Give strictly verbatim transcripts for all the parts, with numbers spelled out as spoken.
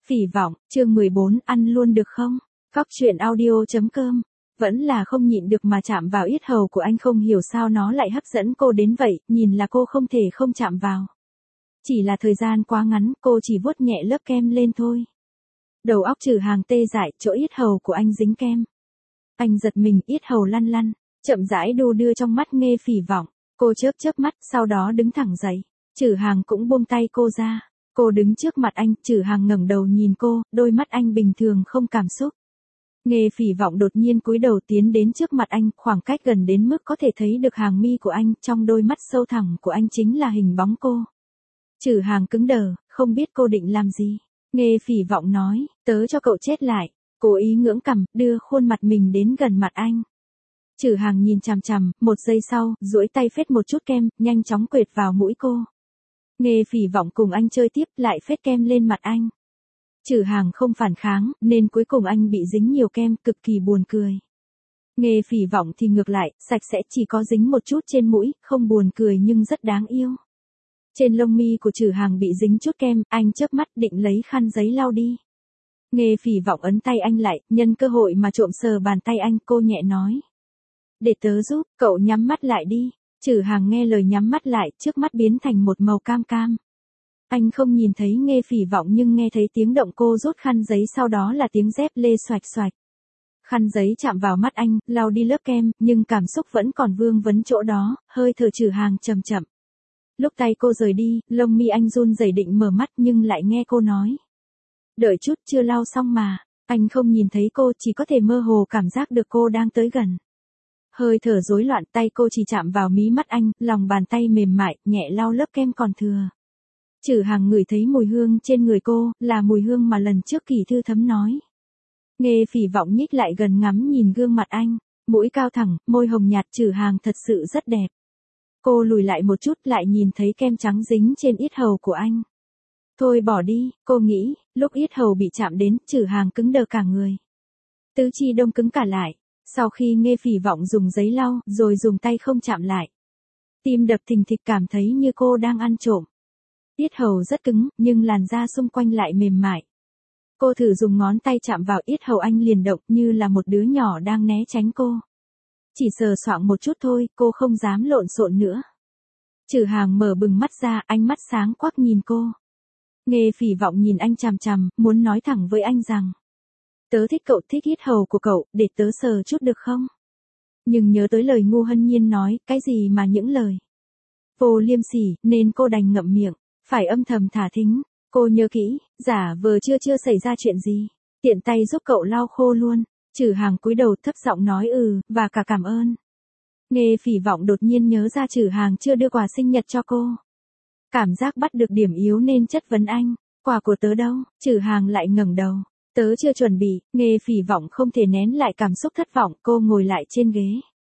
Phỉ vọng, chương mười bốn, ăn luôn được không? Cóc truyện audio.com. Vẫn là không nhịn được mà chạm vào yết hầu của anh, không hiểu sao nó lại hấp dẫn cô đến vậy, nhìn là cô không thể không chạm vào. Chỉ là thời gian quá ngắn, cô chỉ vuốt nhẹ lớp kem lên thôi. Đầu óc Trử Hàng tê dại, chỗ yết hầu của anh dính kem. Anh giật mình, yết hầu lăn lăn, chậm rãi đu đưa trong mắt Nghê Phỉ Vọng. Cô chớp chớp mắt, sau đó đứng thẳng dậy. Trử Hàng cũng buông tay cô ra. Cô đứng trước mặt anh, Trử Hàng ngẩng đầu nhìn cô, đôi mắt anh bình thường không cảm xúc. Nghê Phỉ Vọng đột nhiên cúi đầu tiến đến trước mặt anh, khoảng cách gần đến mức có thể thấy được hàng mi của anh, trong đôi mắt sâu thẳm của anh chính là hình bóng cô. Trử Hàng cứng đờ, không biết cô định làm gì. Nghê Phỉ Vọng nói, tớ cho cậu chết lại. Cố ý ngưỡng cằm, đưa khuôn mặt mình đến gần mặt anh. Trử Hàng nhìn chằm chằm, một giây sau, duỗi tay phết một chút kem, nhanh chóng quệt vào mũi cô. Nghê Phỉ Vọng cùng anh chơi tiếp, lại phết kem lên mặt anh. Trử Hàng không phản kháng, nên cuối cùng anh bị dính nhiều kem, cực kỳ buồn cười. Nghê Phỉ Vọng thì ngược lại, sạch sẽ, chỉ có dính một chút trên mũi, không buồn cười nhưng rất đáng yêu. Trên lông mi của Trử Hàng bị dính chút kem, anh chớp mắt định lấy khăn giấy lau đi. Nghê Phỉ Vọng ấn tay anh lại, nhân cơ hội mà trộm sờ bàn tay anh, cô nhẹ nói. Để tớ giúp, cậu nhắm mắt lại đi. Trử Hàng nghe lời nhắm mắt lại, trước mắt biến thành một màu cam cam. Anh không nhìn thấy Nghê Phỉ Vọng nhưng nghe thấy tiếng động cô rút khăn giấy, sau đó là tiếng dép lê xoạch xoạch. Khăn giấy chạm vào mắt anh, lau đi lớp kem, nhưng cảm xúc vẫn còn vương vấn chỗ đó, hơi thở Trử Hàng chậm chậm. Lúc tay cô rời đi, lông mi anh run rẩy định mở mắt nhưng lại nghe cô nói. Đợi chút, chưa lau xong mà. Anh không nhìn thấy cô, chỉ có thể mơ hồ cảm giác được cô đang tới gần. Hơi thở rối loạn, tay cô chỉ chạm vào mí mắt anh, lòng bàn tay mềm mại, nhẹ lau lớp kem còn thừa. Trử Hàng ngửi thấy mùi hương trên người cô, là mùi hương mà lần trước Kỳ Thư Thấm nói. Nghê Phỉ Vọng nhích lại gần ngắm nhìn gương mặt anh, mũi cao thẳng, môi hồng nhạt, Trử Hàng thật sự rất đẹp. Cô lùi lại một chút, lại nhìn thấy kem trắng dính trên yết hầu của anh. Thôi bỏ đi, cô nghĩ, lúc yết hầu bị chạm đến, Trử Hàng cứng đờ cả người. Tứ chi đông cứng cả lại. Sau khi Nghê Phỉ Vọng dùng giấy lau, rồi dùng tay không chạm lại. Tim đập thình thịch, cảm thấy như cô đang ăn trộm. Yết hầu rất cứng, nhưng làn da xung quanh lại mềm mại. Cô thử dùng ngón tay chạm vào yết hầu anh, liền động như là một đứa nhỏ đang né tránh cô. Chỉ sờ soạng một chút thôi, cô không dám lộn xộn nữa. Trử Hàng mở bừng mắt ra, ánh mắt sáng quắc nhìn cô. Nghê Phỉ Vọng nhìn anh chằm chằm, muốn nói thẳng với anh rằng. Tớ thích cậu, thích yết hầu của cậu, để tớ sờ chút được không? Nhưng nhớ tới lời Ngô Hân Nhiên nói, cái gì mà những lời vô liêm sỉ, nên cô đành ngậm miệng, phải âm thầm thả thính. Cô nhớ kỹ, giả vờ chưa chưa xảy ra chuyện gì, tiện tay giúp cậu lau khô luôn. Trử Hàng cúi đầu thấp giọng nói ừ, và cả cảm ơn. Nghê Phỉ Vọng đột nhiên nhớ ra Trử Hàng chưa đưa quà sinh nhật cho cô. Cảm giác bắt được điểm yếu nên chất vấn anh, quà của tớ đâu? Trử Hàng lại ngẩng đầu. Tớ chưa chuẩn bị. Nghê Phỉ Vọng không thể nén lại cảm xúc thất vọng, cô ngồi lại trên ghế.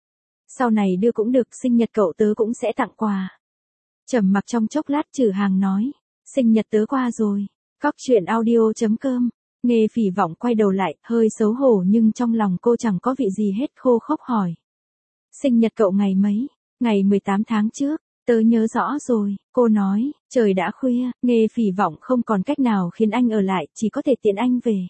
Sau này đưa cũng được, sinh nhật cậu tớ cũng sẽ tặng quà. Trầm mặc trong chốc lát, Trử Hàng nói, sinh nhật tớ qua rồi. Cóc truyện audio.com. Nghê Phỉ Vọng quay đầu lại, hơi xấu hổ nhưng trong lòng cô chẳng có vị gì hết, khô khốc hỏi. Sinh nhật cậu ngày mấy? Ngày mười tám tháng trước. Tớ nhớ rõ rồi, cô nói, trời đã khuya, Nghê Phỉ Vọng không còn cách nào khiến anh ở lại, chỉ có thể tiễn anh về.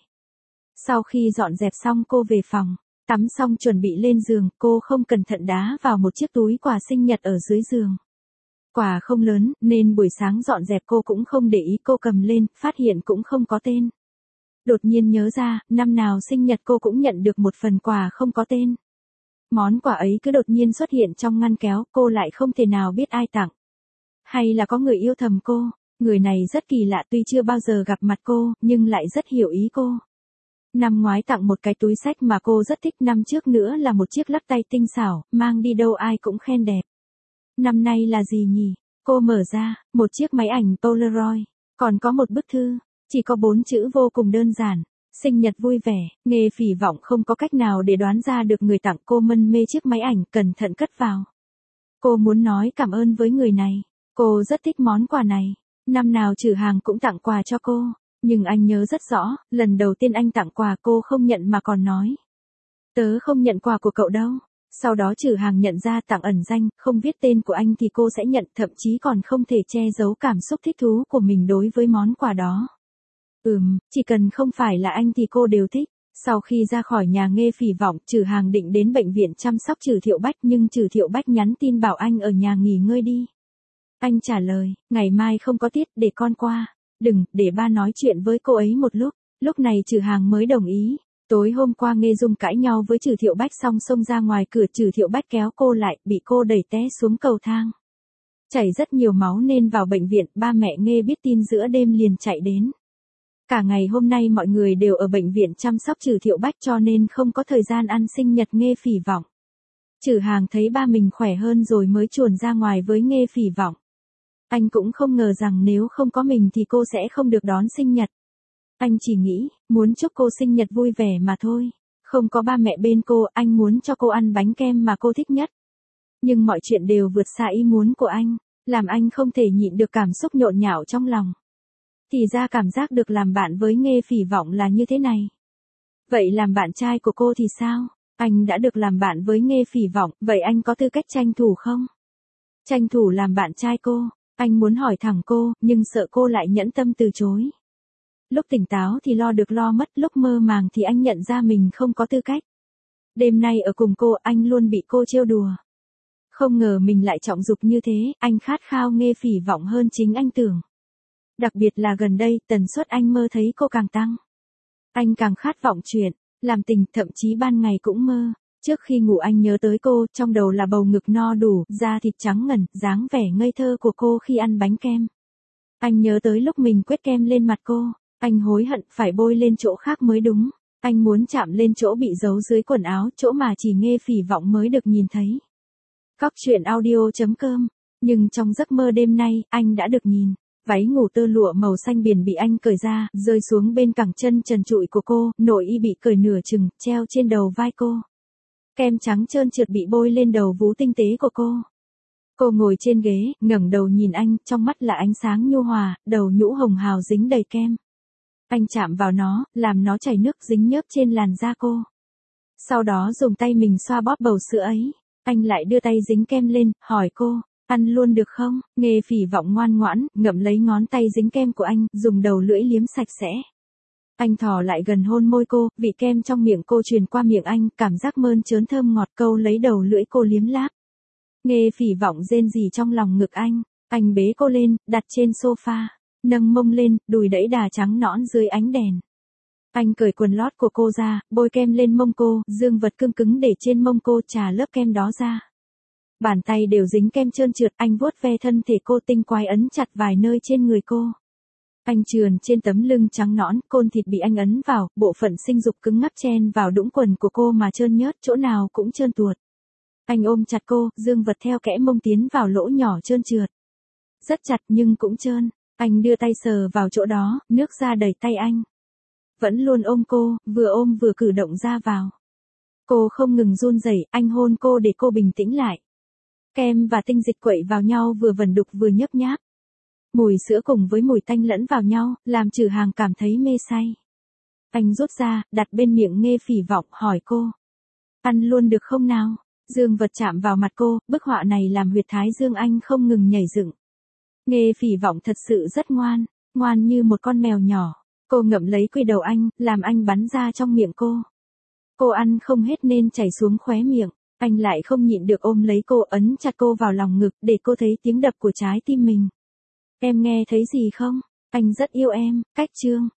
Sau khi dọn dẹp xong cô về phòng, tắm xong chuẩn bị lên giường, cô không cẩn thận đá vào một chiếc túi quà sinh nhật ở dưới giường. Quà không lớn, nên buổi sáng dọn dẹp cô cũng không để ý, cô cầm lên, phát hiện cũng không có tên. Đột nhiên nhớ ra, năm nào sinh nhật cô cũng nhận được một phần quà không có tên. Món quà ấy cứ đột nhiên xuất hiện trong ngăn kéo, cô lại không thể nào biết ai tặng. Hay là có người yêu thầm cô, người này rất kỳ lạ, tuy chưa bao giờ gặp mặt cô, nhưng lại rất hiểu ý cô. Năm ngoái tặng một cái túi xách mà cô rất thích, năm trước nữa là một chiếc lắc tay tinh xảo, mang đi đâu ai cũng khen đẹp. Năm nay là gì nhỉ? Cô mở ra, một chiếc máy ảnh Polaroid, còn có một bức thư, chỉ có bốn chữ vô cùng đơn giản. Sinh nhật vui vẻ. Nghê Phỉ Vọng không có cách nào để đoán ra được người tặng, cô mân mê chiếc máy ảnh, cẩn thận cất vào. Cô muốn nói cảm ơn với người này. Cô rất thích món quà này. Năm nào Trử Hàng cũng tặng quà cho cô. Nhưng anh nhớ rất rõ, lần đầu tiên anh tặng quà cô không nhận mà còn nói. Tớ không nhận quà của cậu đâu. Sau đó Trử Hàng nhận ra tặng ẩn danh, không viết tên của anh thì cô sẽ nhận, thậm chí còn không thể che giấu cảm xúc thích thú của mình đối với món quà đó. Ừm, chỉ cần không phải là anh thì cô đều thích. Sau khi ra khỏi nhà Nghê Phỉ Vọng, Trử Hàng định đến bệnh viện chăm sóc Trử Thiệu Bách nhưng Trử Thiệu Bách nhắn tin bảo anh ở nhà nghỉ ngơi đi. Anh trả lời, ngày mai không có tiết, để con qua. Đừng, để ba nói chuyện với cô ấy một lúc. Lúc này Trử Hàng mới đồng ý. Tối hôm qua Nghê Dung cãi nhau với Trử Thiệu Bách xong xông ra ngoài cửa, Trử Thiệu Bách kéo cô lại, bị cô đẩy té xuống cầu thang. Chảy rất nhiều máu nên vào bệnh viện, ba mẹ Nghê biết tin giữa đêm liền chạy đến. Cả ngày hôm nay mọi người đều ở bệnh viện chăm sóc Trử Thiệu Bách cho nên không có thời gian ăn sinh nhật Nghê Phỉ Vọng. Trử Hàng thấy ba mình khỏe hơn rồi mới chuồn ra ngoài với Nghê Phỉ Vọng. Anh cũng không ngờ rằng nếu không có mình thì cô sẽ không được đón sinh nhật. Anh chỉ nghĩ, muốn chúc cô sinh nhật vui vẻ mà thôi. Không có ba mẹ bên cô, anh muốn cho cô ăn bánh kem mà cô thích nhất. Nhưng mọi chuyện đều vượt xa ý muốn của anh, làm anh không thể nhịn được cảm xúc nhộn nhạo trong lòng. Thì ra cảm giác được làm bạn với Nghê Phỉ Vọng là như thế này. Vậy làm bạn trai của cô thì sao? Anh đã được làm bạn với Nghê Phỉ Vọng, vậy anh có tư cách tranh thủ không? Tranh thủ làm bạn trai cô, anh muốn hỏi thẳng cô, nhưng sợ cô lại nhẫn tâm từ chối. Lúc tỉnh táo thì lo được lo mất, lúc mơ màng thì anh nhận ra mình không có tư cách. Đêm nay ở cùng cô, anh luôn bị cô trêu đùa. Không ngờ mình lại trọng dục như thế, anh khát khao Nghê Phỉ Vọng hơn chính anh tưởng. Đặc biệt là gần đây, tần suất anh mơ thấy cô càng tăng. Anh càng khát vọng chuyện, làm tình, thậm chí ban ngày cũng mơ. Trước khi ngủ anh nhớ tới cô, trong đầu là bầu ngực no đủ, da thịt trắng ngần, dáng vẻ ngây thơ của cô khi ăn bánh kem. Anh nhớ tới lúc mình quét kem lên mặt cô, anh hối hận phải bôi lên chỗ khác mới đúng. Anh muốn chạm lên chỗ bị giấu dưới quần áo, chỗ mà chỉ Nghê Phỉ Vọng mới được nhìn thấy. Cóc truyện audio chấm com. Nhưng trong giấc mơ đêm nay, anh đã được nhìn. Váy ngủ tơ lụa màu xanh biển bị anh cởi ra, rơi xuống bên cẳng chân trần trụi của cô, nội y bị cởi nửa chừng, treo trên đầu vai cô. Kem trắng trơn trượt bị bôi lên đầu vú tinh tế của cô. Cô ngồi trên ghế, ngẩng đầu nhìn anh, trong mắt là ánh sáng nhu hòa, đầu nhũ hồng hào dính đầy kem. Anh chạm vào nó, làm nó chảy nước dính nhớp trên làn da cô. Sau đó dùng tay mình xoa bóp bầu sữa ấy. Anh lại đưa tay dính kem lên, hỏi cô, ăn luôn được không? Nghê Phỉ Vọng ngoan ngoãn, ngậm lấy ngón tay dính kem của anh, dùng đầu lưỡi liếm sạch sẽ. Anh thò lại gần hôn môi cô, vị kem trong miệng cô truyền qua miệng anh, cảm giác mơn trớn thơm ngọt, câu lấy đầu lưỡi cô liếm láp. Nghê Phỉ Vọng rên rỉ trong lòng ngực anh, anh bế cô lên, đặt trên sofa, nâng mông lên, đùi đẫy đà trắng nõn dưới ánh đèn. Anh cởi quần lót của cô ra, bôi kem lên mông cô, dương vật cương cứng để trên mông cô trà lớp kem đó ra. Bàn tay đều dính kem trơn trượt, anh vuốt ve thân thể cô tinh quái ấn chặt vài nơi trên người cô. Anh trườn trên tấm lưng trắng nõn, côn thịt bị anh ấn vào, bộ phận sinh dục cứng ngắc chen vào đũng quần của cô mà trơn nhớt, chỗ nào cũng trơn tuột. Anh ôm chặt cô, dương vật theo kẽ mông tiến vào lỗ nhỏ trơn trượt. Rất chặt nhưng cũng trơn, anh đưa tay sờ vào chỗ đó, nước ra đầy tay anh. Vẫn luôn ôm cô, vừa ôm vừa cử động ra vào. Cô không ngừng run rẩy, anh hôn cô để cô bình tĩnh lại. Kem và tinh dịch quậy vào nhau vừa vẩn đục vừa nhấp nháp. Mùi sữa cùng với mùi tanh lẫn vào nhau, làm Trử Hàng cảm thấy mê say. Anh rút ra, đặt bên miệng Nghê Phỉ Vọng, hỏi cô. Ăn luôn được không nào? Dương vật chạm vào mặt cô, bức họa này làm huyệt thái dương anh không ngừng nhảy dựng. Nghê Phỉ Vọng thật sự rất ngoan, ngoan như một con mèo nhỏ. Cô ngậm lấy quy đầu anh, làm anh bắn ra trong miệng cô. Cô ăn không hết nên chảy xuống khóe miệng. Anh lại không nhịn được ôm lấy cô, ấn chặt cô vào lòng ngực để cô thấy tiếng đập của trái tim mình. Em nghe thấy gì không? Anh rất yêu em. Cách chương